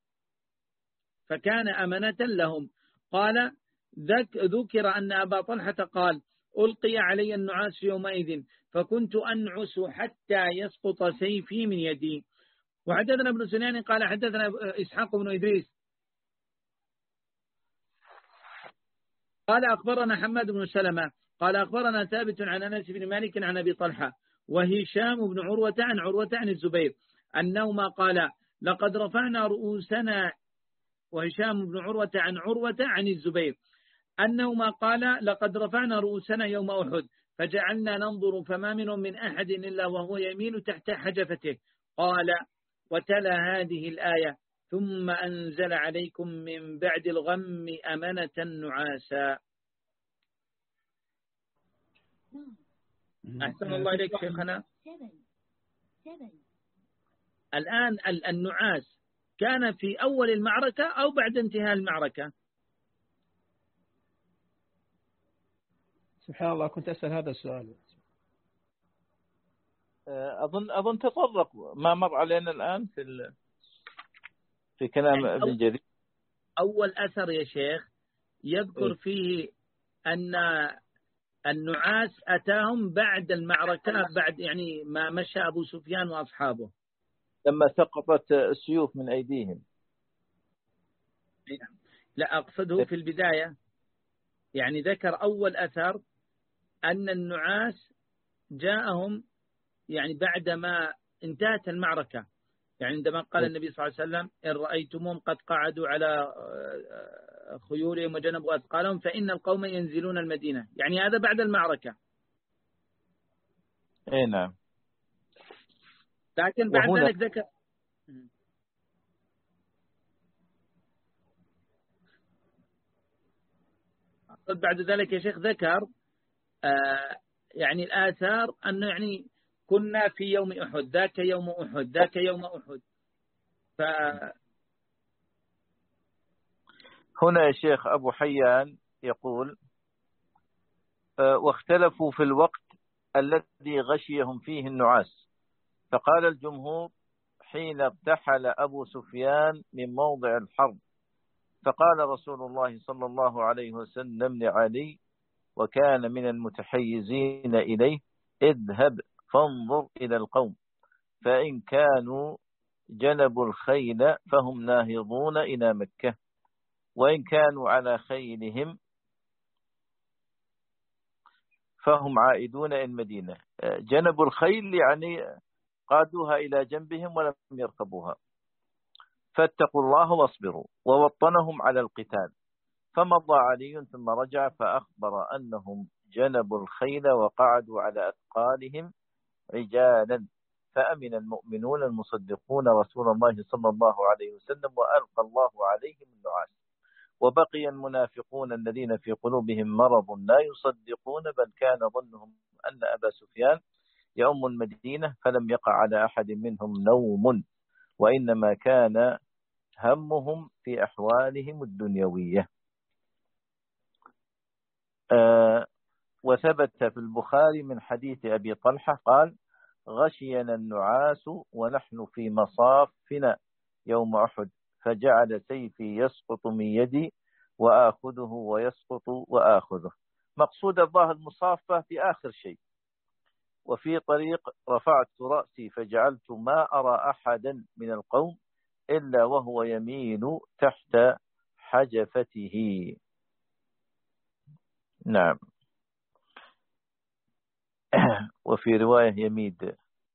فكان أمنة لهم. قال ذكر أن أبا طلحة قال ألقي علي النعاس يومئذ فكنت أنعس حتى يسقط سيفي من يدي. وحدثنا ابن سنان قال حدثنا إسحاق بن إدريس قال أخبرنا حماد بن سلمة قال أخبرنا ثابت عن أنس بن مالك عن أبي طلحة وهشام بن عروة عن عروة عن الزبير أنهما قال لقد رفعنا رؤوسنا وهشام بن عروة عن عروة عن الزبير أنهما قال لقد رفعنا رؤوسنا يوم أحد فجعلنا ننظر فما منهم من أحد إلا وهو يميل تحت حجفته قال وتلا هذه الآية ثم أنزل عليكم من بعد الغم أمنة نعاسا. أحسن الله إليك شيخنا. الآن النعاس كان في أول المعركة أو بعد انتهاء المعركة؟ سبحان الله كنت أسأل هذا السؤال. أظن أظن تطرق ما مر علينا الآن في ال... في كلام ابن جرير. أول أثر يا شيخ يذكر فيه أن النعاس أتاهم بعد المعركة بعد يعني ما مشى أبو سفيان وأصحابه لما سقطت السيوف من أيديهم. لا أقصده في البداية يعني ذكر أول أثر أن النعاس جاءهم يعني بعدما انتهت المعركة، يعني عندما قال النبي صلى الله عليه وسلم إن رأيتموهم قد قعدوا على خيولهم وجنبوا أثقالهم فإن القوم ينزلون المدينة، يعني هذا بعد المعركة. اي نعم. لكن بعد ذلك ذكر بعد ذلك يا شيخ ذكر آه يعني الآثار أنه يعني كنا في يوم أحد، ذاك يوم أحد، ذاك يوم أحد. ف هنا يا شيخ أبو حيان يقول آه واختلفوا في الوقت الذي غشيهم فيه النعاس، فقال الجمهور حين ارتحل أبو سفيان من موضع الحرب، فقال رسول الله صلى الله عليه وسلم لعلي وكان من المتحيزين إليه اذهب فانظر إلى القوم فإن كانوا جنبوا الخيل فهم ناهضون إلى مكة وإن كانوا على خيلهم فهم عائدون إلى المدينة. جنبوا الخيل يعني قادوها إلى جنبهم ولم يركبوها، فاتقوا الله واصبروا، ووطنهم على القتال. فمضى علي ثم رجع فأخبر أنهم جنبوا الخيل وقعدوا على أثقالهم رجالا، فأمن المؤمنون المصدقون رسول الله صلى الله عليه وسلم وألقى الله عليهم النعاس، وبقي المنافقون الذين في قلوبهم مرض لا يصدقون بل كان ظنهم أن أبا سفيان يؤم المدينة، فلم يقع على أحد منهم نوم، وإنما كان همهم في أحوالهم الدنيوية. آه وثبت في البخاري من حديث أبي طلحة قال غشينا النعاس ونحن في مصافنا يوم أحد، فجعل سيفي يسقط من يدي وآخذه ويسقط وآخذه. مقصود الظاهر المصافة في آخر شيء. وفي طريق رفعت رأسي فجعلت ما أرى أحدا من القوم إلا وهو يمين تحت حجفته. نعم. وفي رواية يميد.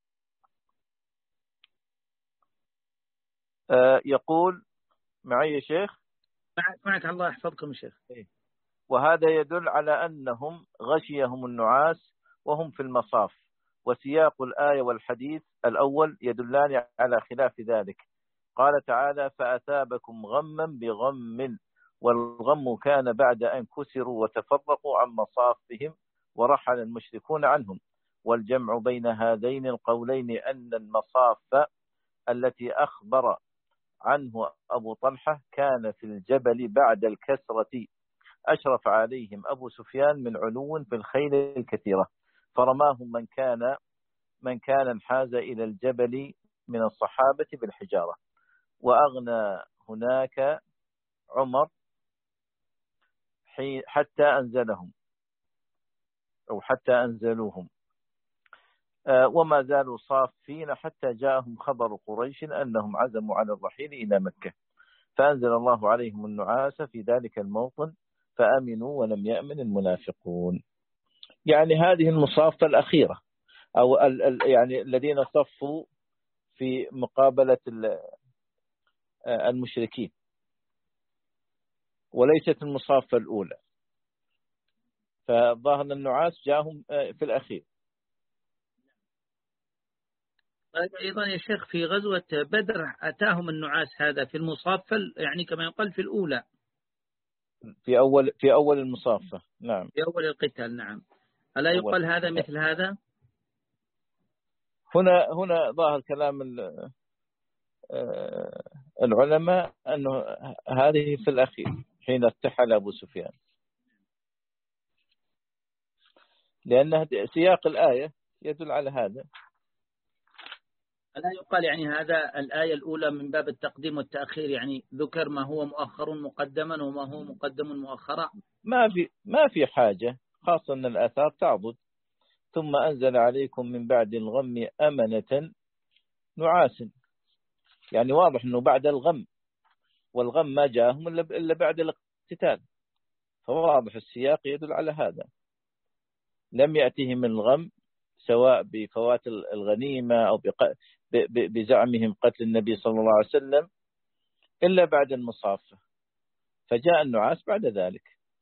آه يقول معي يا شيخ؟ معك معك الله يحفظكم يا شيخ. وهذا يدل على أنهم غشيهم النعاس وهم في المصاف، وسياق الآية والحديث الأول يدلان على خلاف ذلك. قال تعالى فأثابكم غما بغم، والغم كان بعد أن كسروا وتفرقوا عن مصافهم ورحل المشركون عنهم. والجمع بين هذين القولين أن المصاف التي أخبر عنه أبو طلحة كان في الجبل بعد الكسرة، أشرف عليهم أبو سفيان من علو في الخيل الكثيرة، فرماهم من كان من كان انحاز إلى الجبل من الصحابة بالحجارة، وأغنى هناك عمر حتى أنزلهم أو حتى أنزلوهم، وما زالوا صافين حتى جاءهم خبر قريش أنهم عزموا على الرحيل إلى مكة، فأنزل الله عليهم النعاس في ذلك الموطن فأمنوا ولم يأمن المنافقون. يعني هذه المصافة الأخيرة أو يعني الذين صفوا في مقابلة المشركين، وليست المصافة الأولى. فظاهر النعاس جاءهم في الأخير. أيضا يا شيخ في غزوة بدر أتاهم النعاس هذا في المصافة، يعني كما يقال في الأولى، في أول في أول المصافة. نعم، في أول القتال. نعم. ألا يقال هذا مثل هذا؟ هنا هنا ظاهر كلام العلماء أنه هذه في الأخير حين ارتحل أبو سفيان، لأن سياق الآية يدل على هذا. ألا يقال يعني هذا الآية الأولى من باب التقديم والتأخير، يعني ذكر ما هو مؤخر مقدما وما هو مقدم مؤخرا؟ ما في ما في حاجة، خاصة أن الآثار تعضد. ثم أنزل عليكم من بعد الغم أمنة نعاسا، يعني واضح أنه بعد الغم، والغم ما جاءهم إلا بعد الاقتتال، فواضح السياق يدل على هذا. لم يأتهم الغم سواء بفوات الغنيمة أو بزعمهم قتل النبي صلى الله عليه وسلم إلا بعد المصافة، فجاء النعاس بعد ذلك.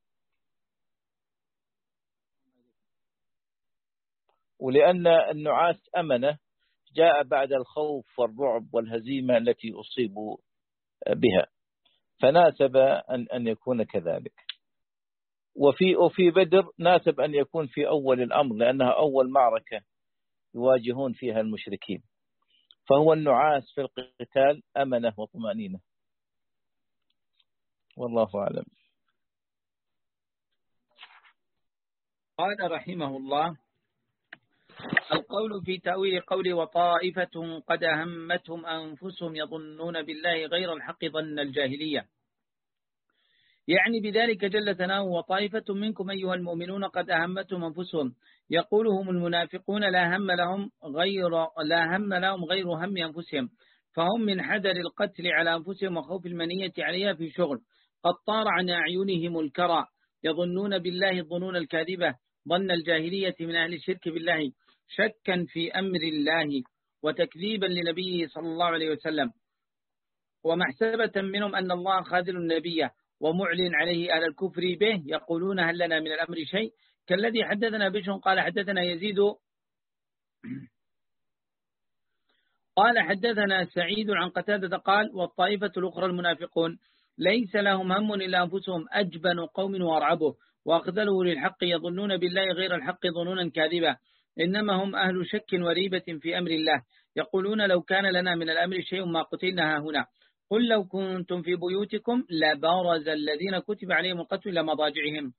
ولأن النعاس أمنة جاء بعد الخوف والرعب والهزيمة التي أصيبوا بها، فناسب أن أن يكون كذلك. وفي وفي بدر ناسب أن يكون في أول الأمر، لأنها أول معركة يواجهون فيها المشركين، فهو النعاس في القتال أمنة وطمأنينة. والله أعلم. قال رحمه الله: القول في تأويل قول وطائفة قد أهمتهم أنفسهم يظنون بالله غير الحق ظن الجاهلية، يعني بذلك جل ثناؤه: وطائفة منكم أيها المؤمنون قد أهمتهم أنفسهم، يقولهم المنافقون لا هم لهم غير لا هم لهم غير هم أنفسهم، فهم من حذر القتل على أنفسهم وخوف المنية عليها في شغل، قد طار عن أعينهم الكرى، يظنون بالله الظنون الكاذبة ظن الجاهلية من أهل الشرك بالله، شكا في أمر الله وتكذيبا لنبيه صلى الله عليه وسلم، ومحسبة منهم أن الله خاذل النبي ومعلن عليه أهل الكفر به، يقولون هل لنا من الأمر شيء، كالذي حدثنا بشر قال حدثنا يزيد قال حدثنا سعيد عن قتادة قال: والطائفة الأخرى المنافقون ليس لهم هم إلا أنفسهم، أجبن قوم وأرعبه وأخذله للحق، يظنون بالله غير الحق ظنونا كاذبة، إنما هم أهل شك وريبة في أمر الله، يقولون لو كان لنا من الأمر شيء ما قتلنا هنا، قل لو كنتم في بيوتكم لبرز الذين كتب عليهم القتل إلى مضاجعهم.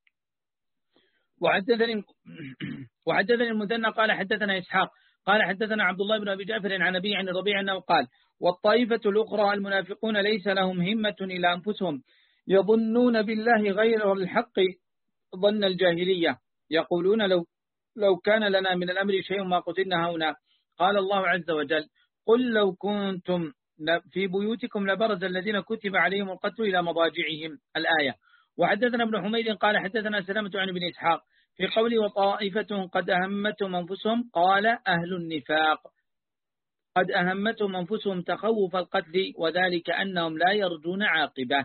وحدثني وحدثني المثنى قال حدثنا إسحاق قال حدثنا عبد الله بن أبي جعفر عن أبي عن الربيع أنه قال: والطائفة الأخرى المنافقون ليس لهم همة إلى أنفسهم، يظنون بالله غير الحق ظن الجاهلية، يقولون لو لو كان لنا من الأمر شيء ما قتلنا هنا، قال الله عز وجل: قل لو كنتم في بيوتكم لبرز الذين كتب عليهم القتل إلى مضاجعهم، الآية. وحدثنا ابن حميد قال حدثنا سلامة عن ابن إسحاق في قوله وطائفة قد أهمتهم أنفسهم، قال أهل النفاق قد أهمتهم أنفسهم تخوف القتل، وذلك أنهم لا يرجون عاقبة.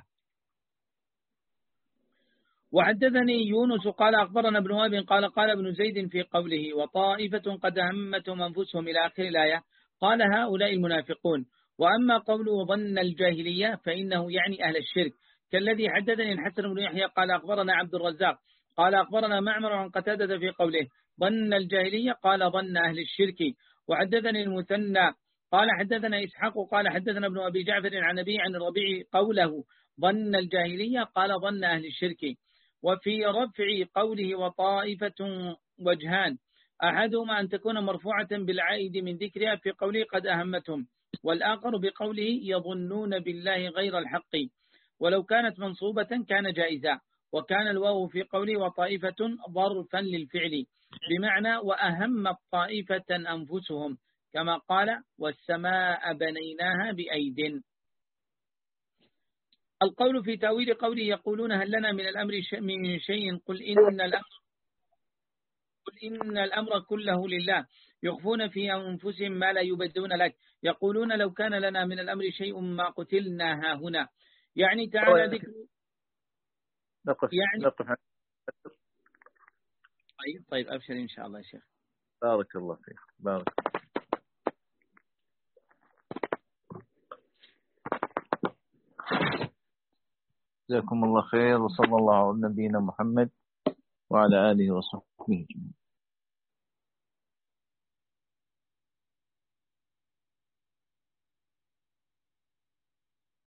وحدثني يونس قال أخبرنا ابن وهب قال قال ابن زيد في قوله وطائفة قد أهمتهم أنفسهم إلى آخر الآية، قال هؤلاء المنافقون. وأما قوله ظن الجاهلية فإنه يعني أهل الشرك، كالذي حدثني الحسن بن يحيى قال أخبرنا عبد الرزاق قال أخبرنا معمر عن قتادة في قوله ظن الجاهلية قال ظن أهل الشرك. وحدثني المثنى قال حدثنا إسحاق قال حدثنا ابن أبي جعفر عن أبي عن الربيع قوله ظن الجاهلية قال ظن أهل الشرك. وفي رفع قوله وطائفة وجهان، أحدهما أن تكون مرفوعة بالعائد من ذكرها في قوله قد أهمتهم، والآخر بقوله يظنون بالله غير الحق، ولو كانت منصوبة كان جائزا، وكان الواو في قوله وطائفة ظرفا للفعل بمعنى وأهمت طائفة أنفسهم، كما قال والسماء بنيناها بأيد. القول في تأويل قوله يقولون هل لنا من الأمر من شيء، قل إن الأمر قل إن الأمر كله لله، يخفون في أنفسهم ما لا يبدون لك، يقولون لو كان لنا من الأمر شيء ما قتلنا هنا. يعني تعالى ذكر نقف يعني نقف طيب طيب أبشر إن شاء الله يا شيخ. بارك الله فيك. بارك جزاكم الله خير، وصلى الله على نبينا محمد وعلى آله وصحبه.